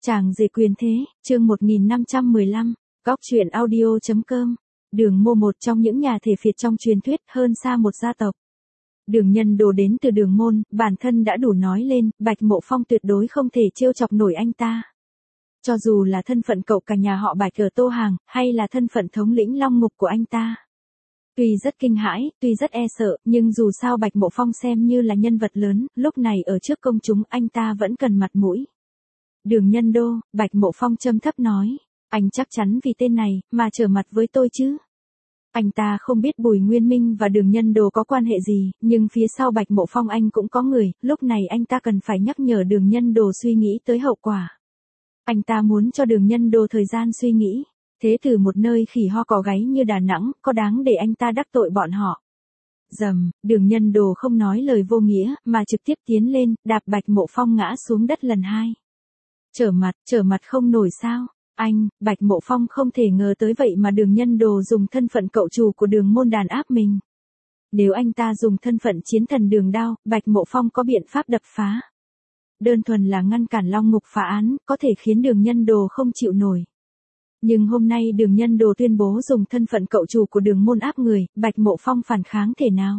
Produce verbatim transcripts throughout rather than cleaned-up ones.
Chàng rể quyền thế, chương một nghìn năm trăm mười lăm, góc truyện audio.com. Đường Mô một trong những nhà thể phiệt trong truyền thuyết, hơn xa một gia tộc. Đường Nhân Đồ đến từ Đường Môn, bản thân đã đủ nói lên, Bạch Mộ Phong tuyệt đối không thể trêu chọc nổi anh ta. Cho dù là thân phận cậu cả nhà họ Bạch ở Tô Hàng, hay là thân phận thống lĩnh Long Ngục của anh ta. Tuy rất kinh hãi, tuy rất e sợ, nhưng dù sao Bạch Mộ Phong xem như là nhân vật lớn, lúc này ở trước công chúng anh ta vẫn cần mặt mũi. Đường Nhân Đô, Bạch Mộ Phong châm thấp nói, anh chắc chắn vì tên này, mà trở mặt với tôi chứ. Anh ta không biết Bùi Nguyên Minh và Đường Nhân Đồ có quan hệ gì, nhưng phía sau Bạch Mộ Phong anh cũng có người, lúc này anh ta cần phải nhắc nhở Đường Nhân Đồ suy nghĩ tới hậu quả. Anh ta muốn cho Đường Nhân Đồ thời gian suy nghĩ, thế từ một nơi khỉ ho cò gáy như Đà Nẵng, có đáng để anh ta đắc tội bọn họ. Dầm, Đường Nhân Đồ không nói lời vô nghĩa, mà trực tiếp tiến lên, đạp Bạch Mộ Phong ngã xuống đất lần hai. Trở mặt, trở mặt không nổi sao? Anh, Bạch Mộ Phong không thể ngờ tới vậy mà Đường Nhân Đồ dùng thân phận cậu chủ của Đường Môn đàn áp mình. Nếu anh ta dùng thân phận chiến thần Đường Đao, Bạch Mộ Phong có biện pháp đập phá. Đơn thuần là ngăn cản Long Ngục phá án, có thể khiến Đường Nhân Đồ không chịu nổi. Nhưng hôm nay Đường Nhân Đồ tuyên bố dùng thân phận cậu chủ của Đường Môn áp người, Bạch Mộ Phong phản kháng thể nào?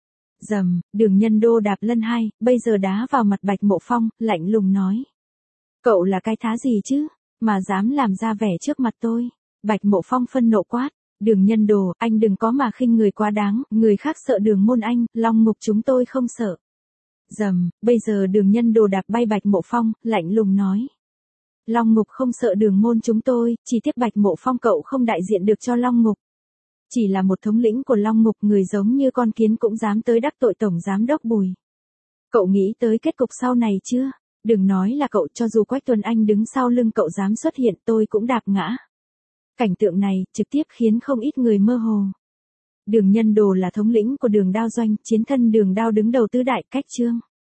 Dầm, Đường Nhân Đô đạp lân hai, bây giờ đá vào mặt Bạch Mộ Phong, lạnh lùng nói. Cậu là cái thá gì chứ, mà dám làm ra vẻ trước mặt tôi? Bạch Mộ Phong phân nộ quát, Đường Nhân Đồ, anh đừng có mà khinh người quá đáng, người khác sợ Đường Môn anh, Long Ngục chúng tôi không sợ. Dầm, bây giờ Đường Nhân Đồ đạp bay Bạch Mộ Phong, lạnh lùng nói. Long Ngục không sợ Đường Môn chúng tôi, chỉ tiếc Bạch Mộ Phong cậu không đại diện được cho Long Ngục. Chỉ là một thống lĩnh của Long Ngục, người giống như con kiến cũng dám tới đắc tội Tổng Giám Đốc Bùi. Cậu nghĩ tới kết cục sau này chưa? Đừng nói là cậu, cho dù Quách Tuấn Anh đứng sau lưng cậu dám xuất hiện tôi cũng đạp ngã. Cảnh tượng này, trực tiếp khiến không ít người mơ hồ. Đường Nhân Đồ là thống lĩnh của Đường Đao Doanh, chiến thân Đường Đao đứng đầu tứ đại, cách Trương.